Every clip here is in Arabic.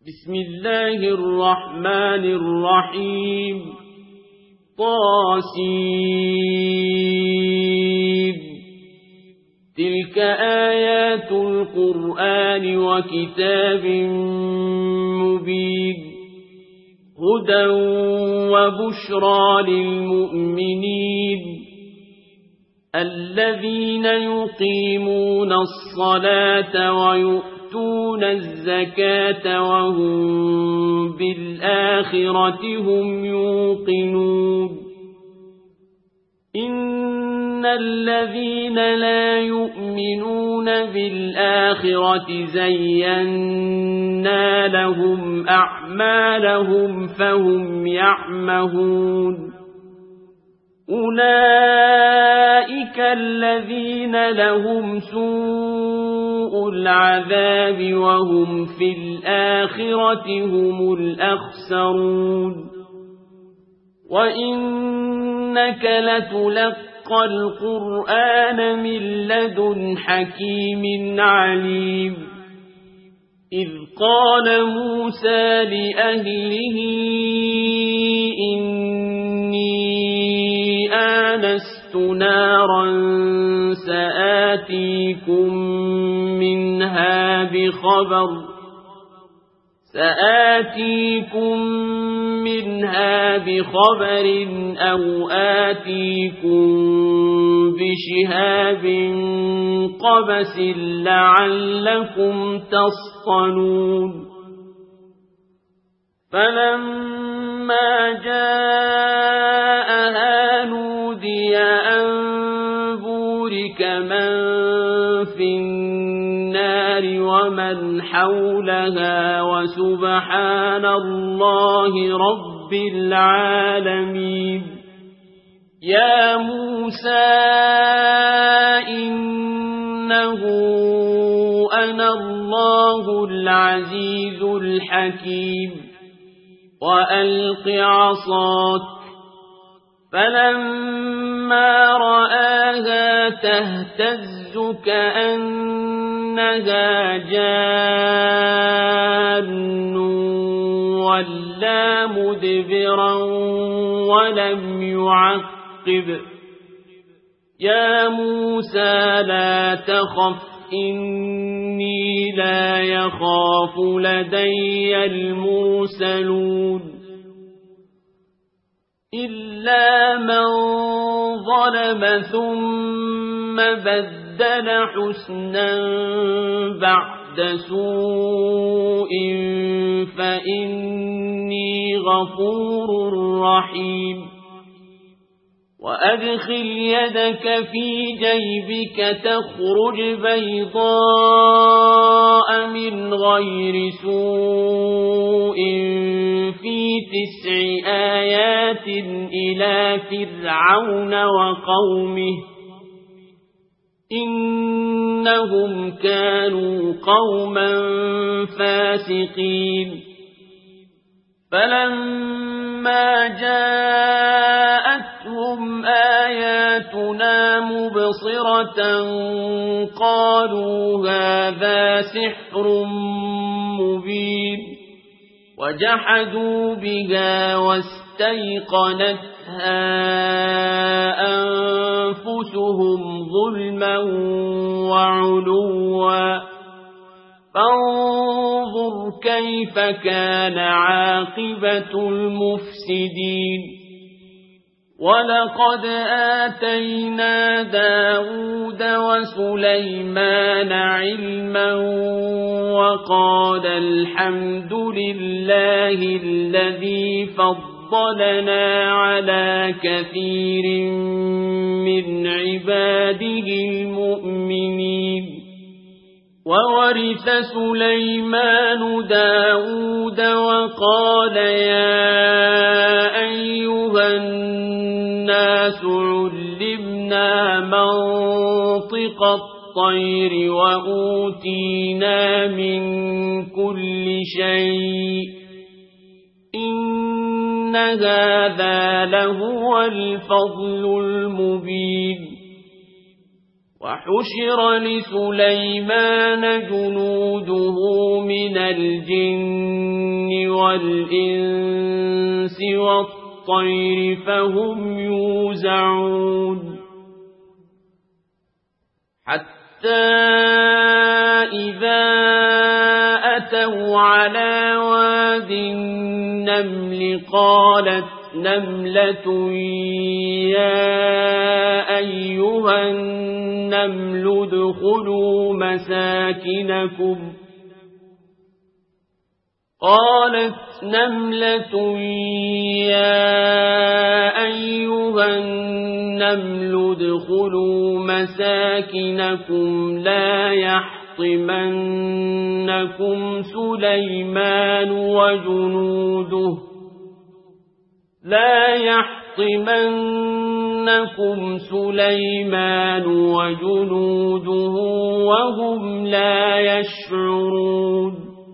بسم الله الرحمن الرحيم طاسين تلك آيات القرآن وكتاب مبين هدى وبشرى للمؤمنين الذين يقيمون الصلاة ويؤتون الزكاة وهم بالآخرة هم يوقنون إن الذين لا يؤمنون بالآخرة زينا لهم أعمالهم فهم يعمهون أولئك الذين لهم سوء العذاب وهم في الآخرة هم الأخسرون وإنك لتلقى القرآن من لدن حكيم عليم إذ قال موسى لأهله إني آنست نارا سآتيكم منها بخبر أو آتيكم بشهاب قبس لعلكم تصطلون فلما جاءها نودي أن بورك من في النار ومن حولها وسبحان الله رب العالمين يا موسى إنه أنا الله العزيز الحكيم وألق عصاك فلما رآها تهتز كأنها جان ولا مدبرا ولم يعقب يا موسى لا تخف إني لا يخاف لدي المرسلون إلا من ظلم ثم بدل حسنا بعد سوء فإني غفور رحيم وأدخل يدك في جيبك تخرج بيضاء من غير سوء في 9 آيات إلى فرعون وقومه إنهم كانوا قوما فاسقين فلما جاءتهم آياتنا مبصرة قالوا هذا سحر مبين وجحدوا بها واستيقنتها أنفسهم ظلما وعلوا فانظر كيف كان عاقبة المفسدين ولقد آتينا داود وسليمان علما وقال الحمد لله الذي فضلنا على كثير من عباده المؤمنين وورث سليمان داود وقال يا أيها الناس علمنا منطق الطير وأوتينا من كل شيء إن هذا لهو الفضل المبين وحشر لسليمان جنوده من الجن والإنس والطير فهم يوزعون حتى إذا أتوا على واد النمل قالت نملة يا أيها النمل ادخلوا مساكنكم لا يحطمنكم سليمان وجنوده وهم لا يشعرون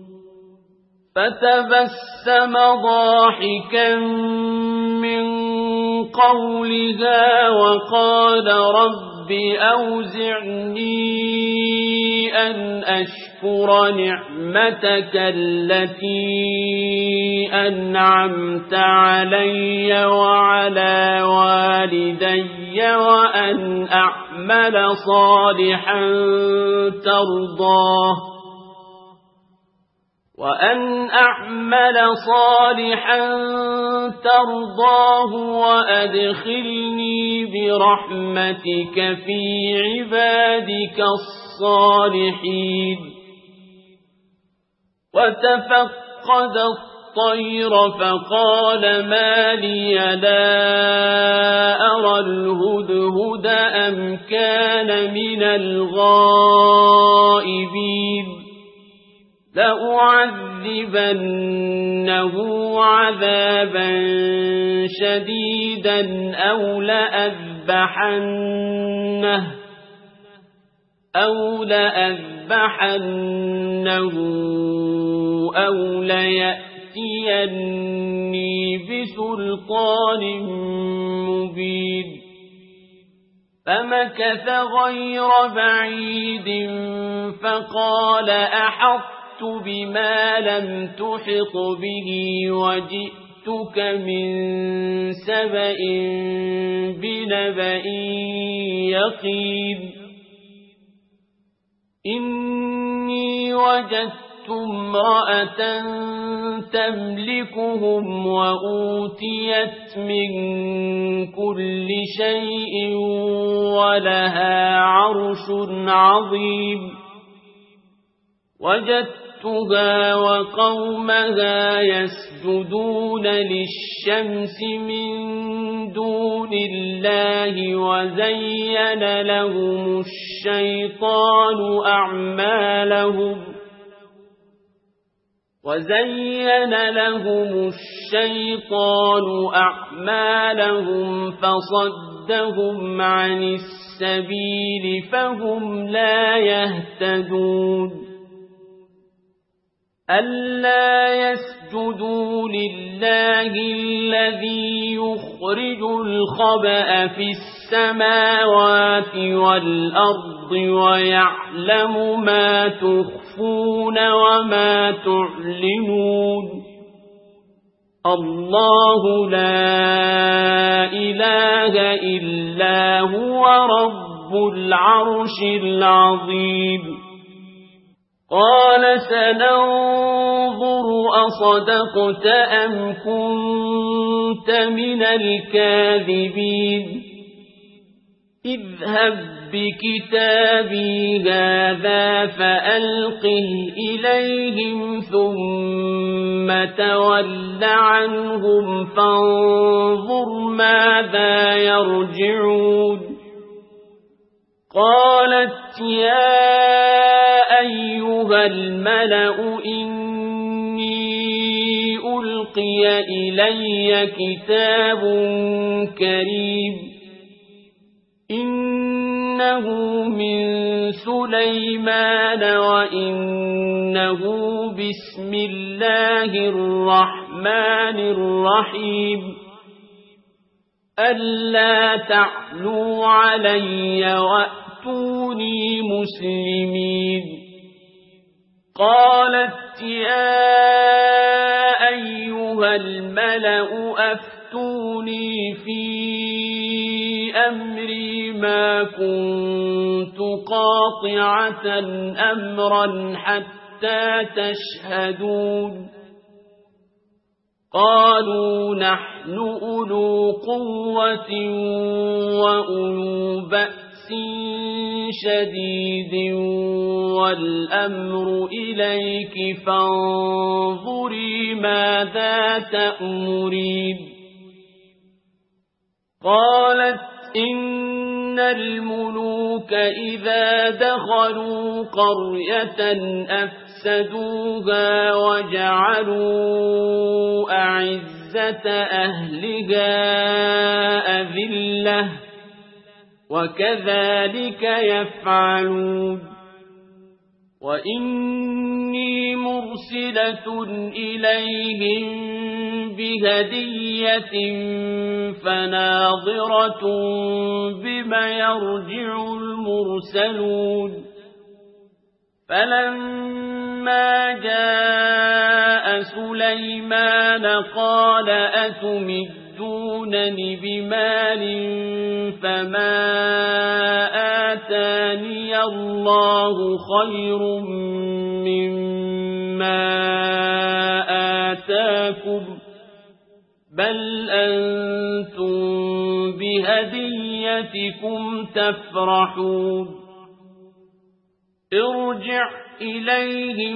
فتبسم ضاحكا من قولها وقال رب أوزعني أن أشكر نعمتك التي أنعمت علي وعلى والدي وأن أعمل صالحا ترضاه وأدخلني برحمتك في عبادك الصالحين وتفقد الطير فقال ما لي لا أرى الهدهد أم كان من الغائبين لأعذبنه عذابا شديدا أو لأذبحنه أو ليأتيني بسلطان مبين فمكث غير بعيد فقال أحطت بما لم تحط به وجئتك من سبأ بنبأ يقين إني وجدت امرأة تملكهم وأوتيت من كل شيء ولها عرش عظيم وجدتها وقومها يسجدون للشمس من دون الله وزين لهم الشيطان أعمالهم فصدهم عن السبيل فهم لا يهتدون ألا يسجدوا لله الذي يخرج الخبأ في السماوات والأرض ويعلم ما تخفون وما تعلنون الله لا إله إلا هو رب العرش العظيم قال سننظر أصدقت أم كنت من الكاذبين اذهب بكتابي هذا فألقه إليهم ثم تول عنهم فانظر ماذا يرجعون قالت يا أيها الملأ إني ألقي إلي كتاب كريم إنه من سليمان وإنه بسم الله الرحمن الرحيم ألا تعلوا علي وأتوني مسلمين قالت يا أيها أيها الملأ أفتوني في أمري ما كنت قاطعة أمرا حتى تشهدون قالوا نحن أولو قوة وأولو بأس شديد والأمر إليك فانظري ماذا تأمرين قالت إن الملوك إذا دخلوا قرية أفسدوها وجعلوا أعزة أهلها أذلة وكذلك يفعلون وإني مرسلة إليهم بهدية فناظرة بما يرجع المرسلون فلما جاء سليمان قال أتمدونني بمال فما آتاني الله خير مما آتاكم بل أنتم بهديتكم تفرحون ارجع إليهم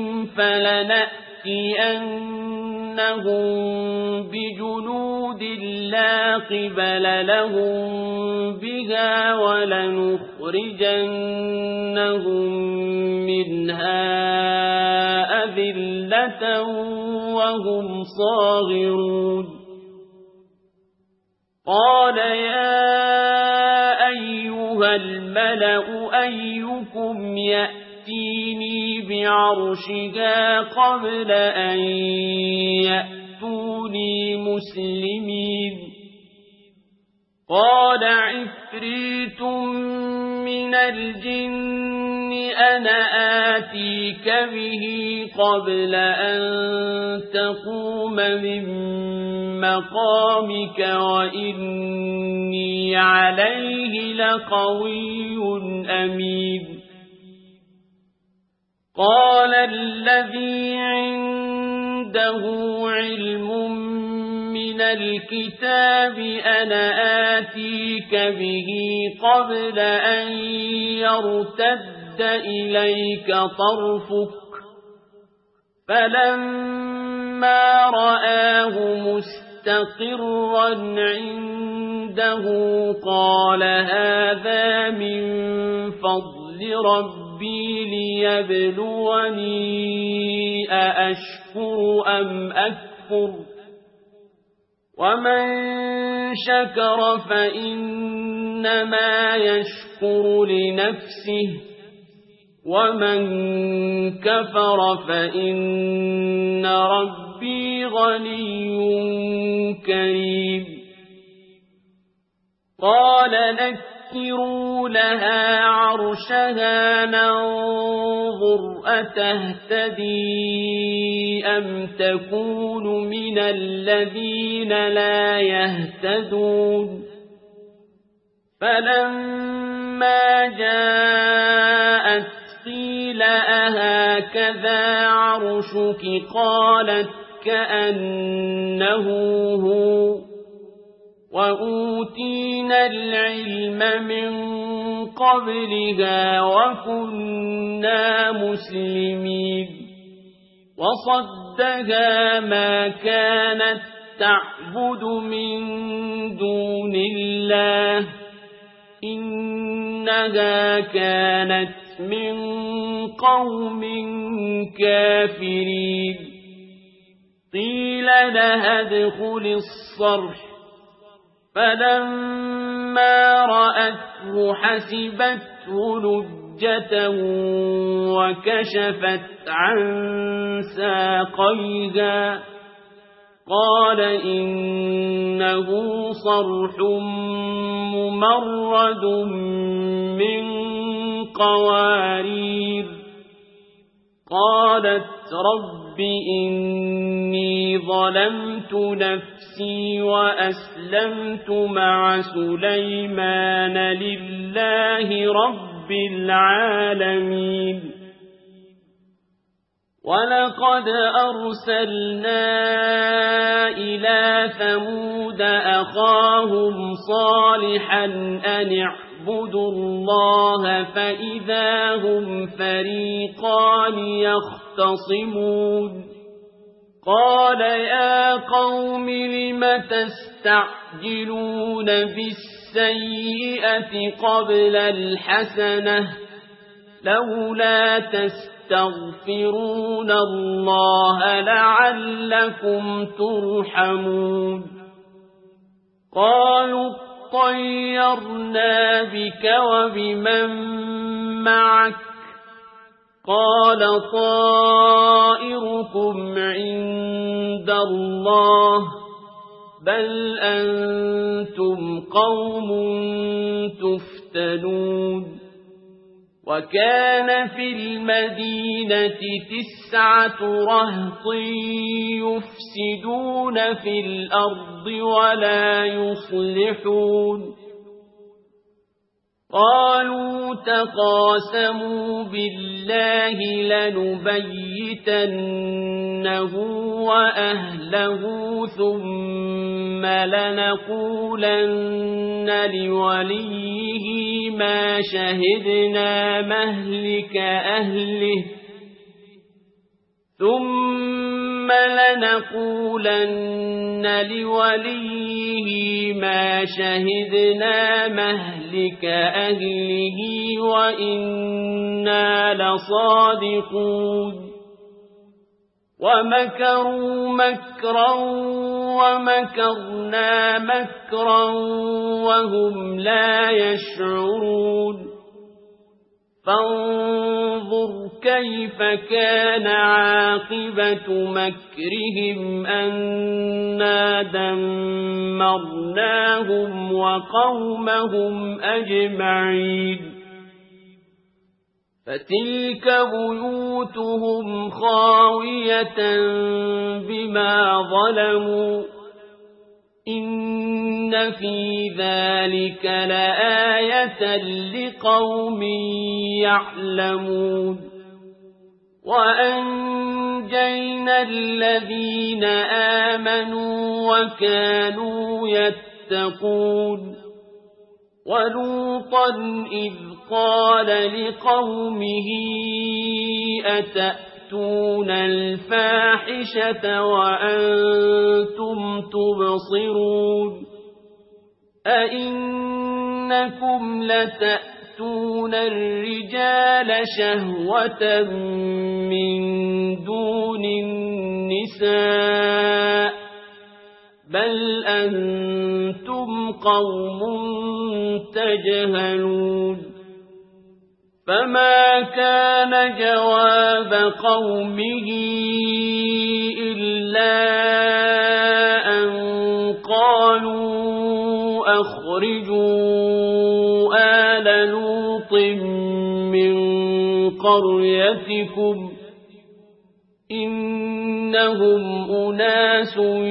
فلنأتينهم بجنود لا قبل لهم بها ولنخرجنهم منها أذلة وهم صاغرون قال يا أيها الملأ أيكم يأتيني بعرشها قبل أن يأتوني مسلمين قال عفريت من الجن أنا آتيك به قبل أن تقوم من مقامك وإني عليه لقوي أمين قال الذي عنده علم من الكتاب أنا آتيك به قبل أن يرتد إليك طرفك فلما رآه مستقرا عنده قال هذا من فضل ربي ليبلوني أأشكر أم أكفر ومن شكر فإنما يشكر لنفسه ومن كفر فإن ربي غني كريم قال نكروا لها عرشها ننظر أتهتدي أم تكون من الذين لا يهتدون فلما جاءت قيل أهكذا عرشك قالت كأنه هو وأوتينا العلم من قبلها وكنا مسلمين وصدها ما كانت تعبد من دون الله إنها كانت من قوم كافرين قيل لها ادخل الصرح فلما رأته حسبته لجة وكشفت عن ساقيها قال إنه صرح ممرد من قوارير قالت رب إني ظلمت نفسي وأسلمت مع سليمان لله رب العالمين ولقد أرسلنا إلى ثمود أخاهم صالحا أن اعبدوا الله فإذا هم فريقان يختصمون قال يا قوم لم تستعجلون بالسيئة قبل الحسنة لولا تستغفرون الله لعلكم ترحمون قالوا طيرنا بك وبمن معك قال طائركم عند الله بل أنتم قوم تفتنون وكان في المدينة 9 رهط يفسدون في الأرض ولا يصلحون قالوا تقاسموا بالله لنبيتنه وأهله ثم لنقولن لوليه ما شهدنا مهلك أهله ثم لنقولن لوليه ما شهدنا مهلك أهله وإنا لصادقون ومكروا مكرا ومكرنا مكرا وهم لا يشعرون فانظر كيف كان عاقبة مكرهم أنا دمرناهم وقومهم أجمعين فتلك بيوتهم خاوية بما ظلموا إن في ذلك لآية لقوم يعلمون وأنجينا الذين آمنوا وكانوا يتقون ولوطا إذ قال لقومه أتأتون الفاحشة وأنتم تبصرون أئنكم لتأتون الرجال شهوة من دون النساء بل أنتم قوم تجهلون فما كان جواب قومه إلا أن قالوا أخرجوا آل لوط من قريتكم إنهم أناس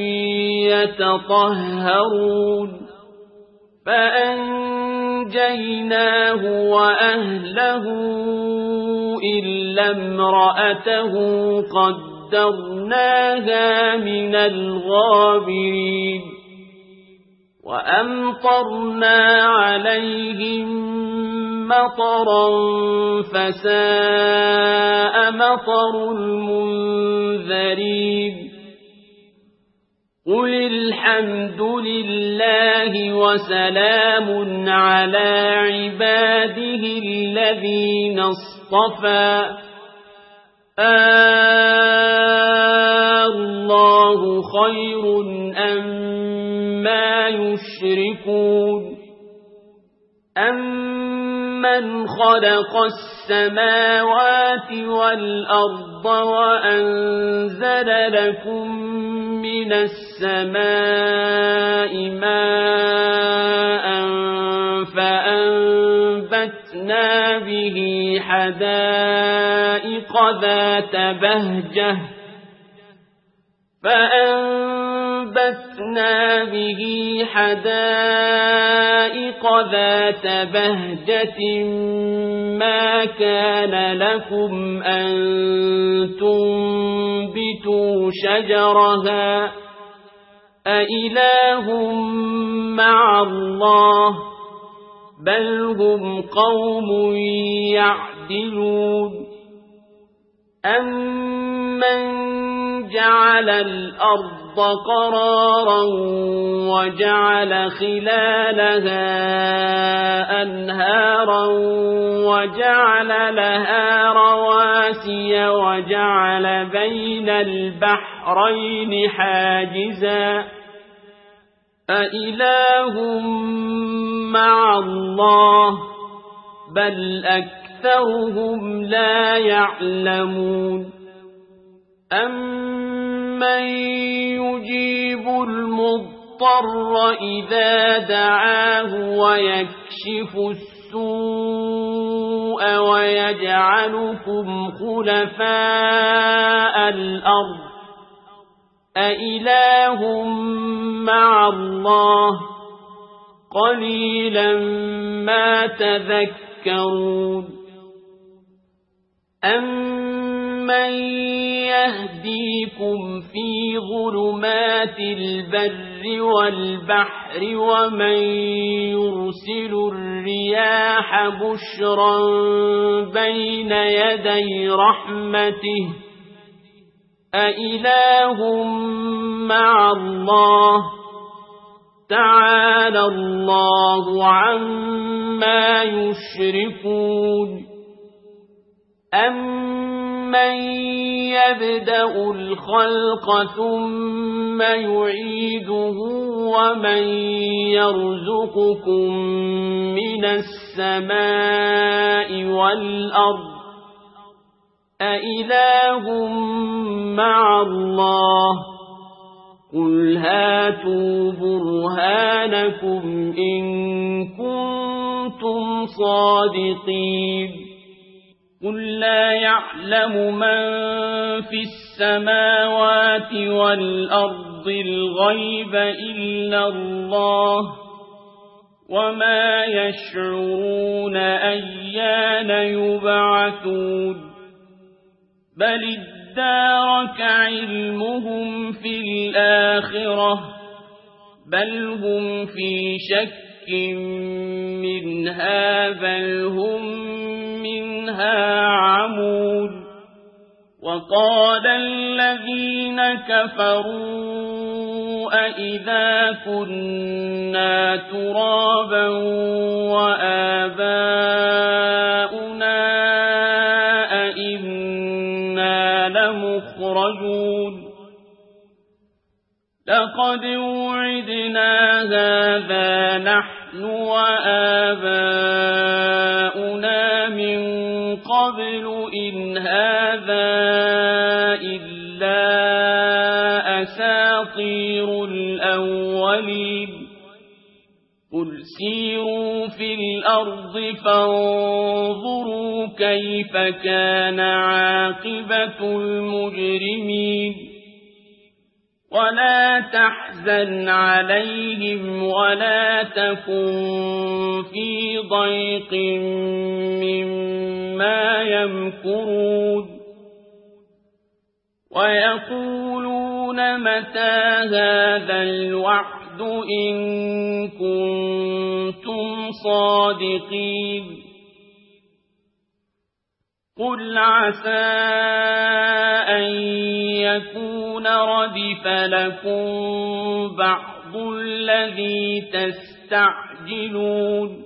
يتطهرون فأنجيناه وأهله إلا امرأته قدرناها من الغابرين وأمطرنا عليهم مطرا فساء مطر المنذرين قل الحمد لله وسلام على عباده الذين اصطفى الله خير أما يشركون أمن خلق السماوات والأرض وأنزل لكم من السماء ماء فأنبتنا به حدائق ذات بهجة فَأَنبَتْنَا بِهِ حَدَائِقَ ذَاتَ بَهْجَةٍ مَا كَانَ لَكُمْ أَن تُنبِتُوا شَجَرَهَا أَإِلَٰهٌ مَّعَ اللَّهِ بَلْ هُمْ قَوْمٌ يَعْدِلُونَ أَمَّن جَعَلَ الْأَرْضَ قَرَارًا وَجَعَلَ خِلَالَهَا أَنْهَارًا وَجَعَلَ لَهَا رَوَاسِيَ وَجَعَلَ بَيْنَ الْبَحْرَيْنِ حَاجِزًا أَإِلَٰهٌ مَّعَ اللَّهِ بَلْ أَكْثَرُهُمْ لَا يَعْلَمُونَ أَمَّن يُجِيبُ الْمُضْطَرَّ إِذَا دَعَاهُ وَيَكْشِفُ السُّوءَ وَيَجْعَلُكُمْ خُلَفَاءَ الْأَرْضِ أَإِلَٰهٌ مَّعَ اللَّهِ قَلِيلًا مَا تَذَكَّرُونَ أَمَّن يَهْدِيكُمْ فِي ظُلُمَاتِ الْبَرِّ وَالْبَحْرِ وَمَن يُرْسِلُ الرِّيَاحَ بُشْرًا بَيْنَ يَدَيْ رَحْمَتِهِ أَإِلَٰهٌ مَّعَ اللَّهِ تَعَالَى اللَّهُ عَمَّا يُشْرِكُونَ أَمَّن يَبْدَأُ الْخَلْقَ ثُمَّ يُعِيدُهُ وَمَن يَرْزُقُكُم مِّنَ السَّمَاءِ وَالْأَرْضِ أَإِلَٰهٌ مَّعَ اللَّهِ قُلْ هَاتُوا بُرْهَانَكُمْ إِن كُنتُمْ صَادِقِينَ قُل لَّا يَعْلَمُ مَن فِي السَّمَاوَاتِ وَالْأَرْضِ الْغَيْبَ إِلَّا اللَّهُ وَمَا يَشْعُرُونَ أَيَّانَ يُبْعَثُونَ بَلِ ادَّارَكَ عِلْمُهُمْ فِي الْآخِرَةِ بَلْ هُمْ فِي شَكٍّ مِّنْهَا بَلْ هُم مِّنْهَا عَمُونَ وَقَالَ الَّذِينَ كَفَرُوا أَإِذَا كُنَّا تُرَابًا وَآبَاؤُنَا أَإِنَّا لَمُخْرَجُونَ لَقَدْ وُعِدْنَا هَٰذَا نَحْنُ وَآبَاؤُنَا مِن قَبْلُ إِنْ هَٰذَا إِلَّا أَسَاطِيرُ الْأَوَّلِينَ قُلْ سِيرُوا فِي الْأَرْضِ فَانظُرُوا كَيْفَ كَانَ عَاقِبَةُ الْمُجْرِمِينَ وَلَا تَحْزَنْ عَلَيْهِمْ وَلَا تَكُن فِي ضَيْقٍ مِّمَّا يَمْكُرُونَ وَيَقُولُونَ مَتَىٰ هَٰذَا الْوَعْدُ إِن كُنتُمْ صَادِقِينَ قُلْ عَسَىٰ أَن يَكُونَ رَدِفَ لَكُم بَعْضُ الَّذِي تَسْتَعْجِلُونَ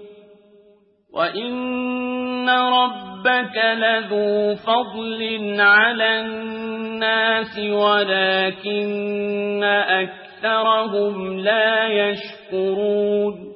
وَإِنَّ رَبَّكَ لَذُو فَضْلٍ عَلَى النَّاسِ وَلَٰكِنَّ أَكْثَرَهُمْ لَا يَشْكُرُونَ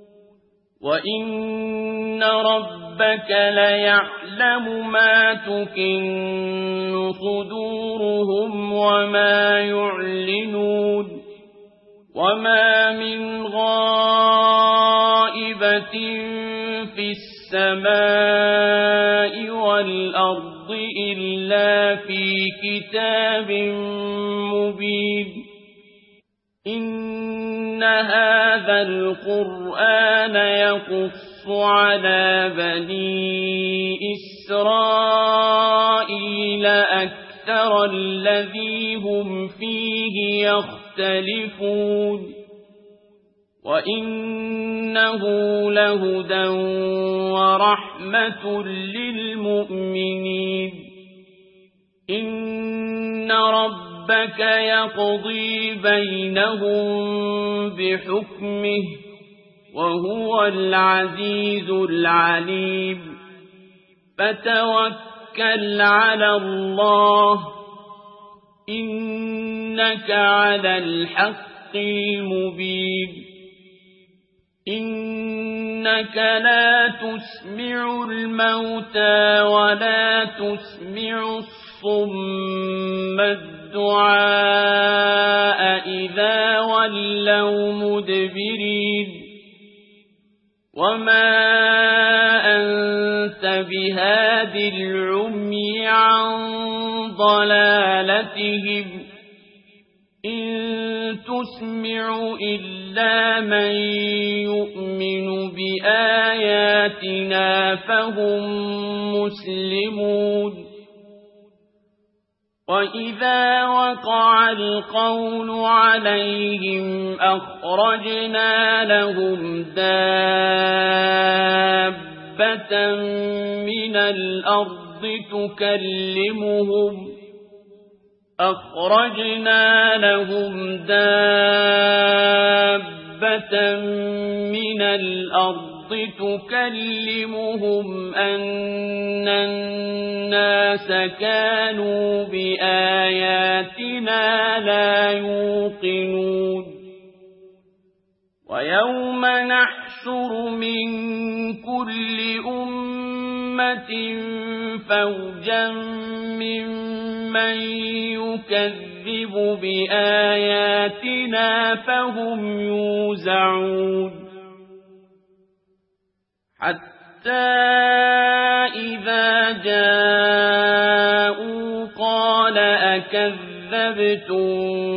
وَإِنَّ رَبَّكَ لَيَعْلَمُ مَا تُكِنُّ صُدُورُهُمْ وَمَا يُعْلِنُونَ وَمَا مِنْ غَائِبَةٍ فِي السَّمَاءِ وَالْأَرْضِ إِلَّا فِي كِتَابٍ مُّبِينٍ إن هذا القرآن يقص على بني إسرائيل أكثر الذي هم فيه يختلفون وإنه لهدى ورحمة للمؤمنين إن ربك يقضي بينهم بحكمه وهو العزيز العليم فتوكل على الله إنك على الحق المبين إنك لا تسمع الموتى ولا تسمع الصم الدعاء إذا ولوا مدبرين وما أنت بهاد العمي عن ضلالتهم إن تسمع إلا من يؤمن بآياتنا فهم مسلمون وإذا وقع القول عليهم أخرجنا لهم دابة من الأرض تكلمهم أن الناس كانوا بآياتنا لا يوقنون ويوم نحشر من كل أمة فوجا ممن يكذب بآياتنا فهم يوزعون حتى إذا جاءوا قال أكذبتم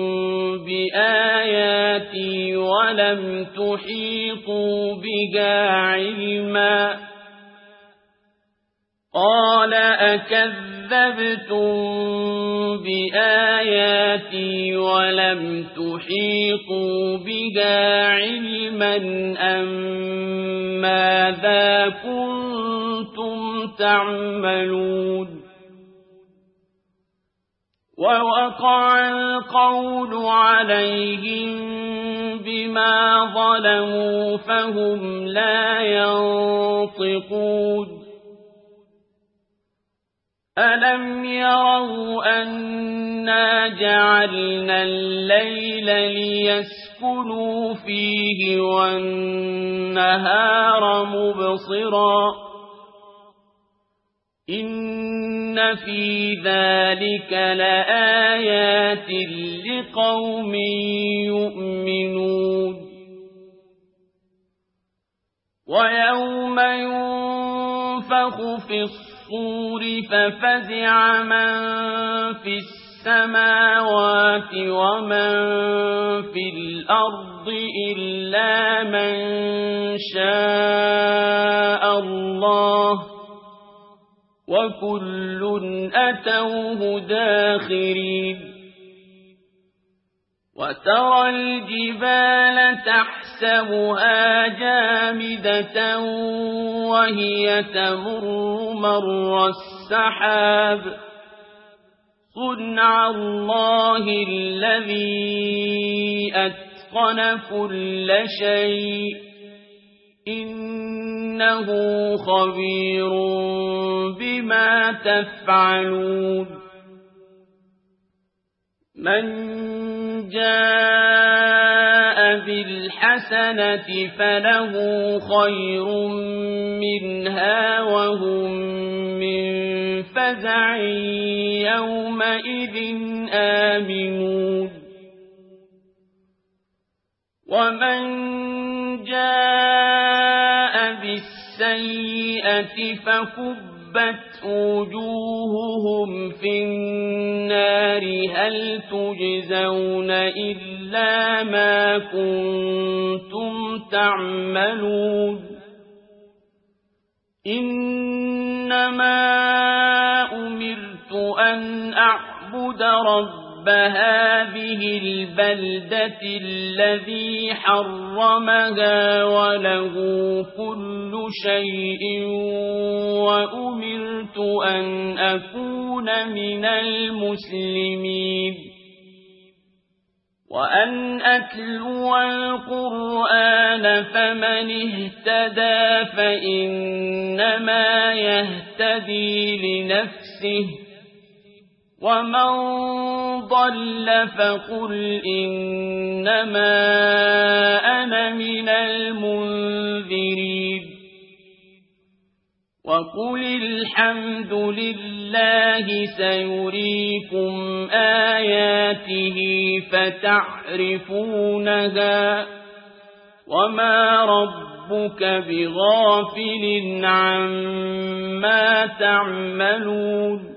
بآياتي ولم تحيطوا بها علما قال أكذبتم بآياتي ولم تحيطوا بها علما أم ماذا كنتم تعملون ووقع القول عليهم بما ظلموا فهم لا ينطقون ألم يروا أنا جعلنا الليل ليسكنوا فيه والنهار مبصرا إن في ذلك لآيات لقوم يؤمنون ويوم ينفخ في الصور ففزع من في السماوات ومن في الأرض إلا من شاء الله وكل أتوه داخرين وترى الجبال تحسبها جامدة وهي تمر مر السحاب صنع الله الذي أتقن كل شيء إنه خبير بما تفعلون من جاء بالحسنة فله خير منها وهم من فزع يومئذ آمنون ومن جاء بالسيئة فكبت وجوههم في النار هل تجزون إلا إلا ما كنتم تعملون إنما أمرت أن أعبد رب هذه البلدة الذي حرمها وله كل شيء وأمرت أن أكون من المسلمين وأن أتلو القرآن فمن اهتدى فإنما يهتدي لنفسه ومن ضل فقل إنما أنا من المنذرين وقل الحمد لله سيريكم آياته فتعرفونها وما ربك بغافل عما تعملون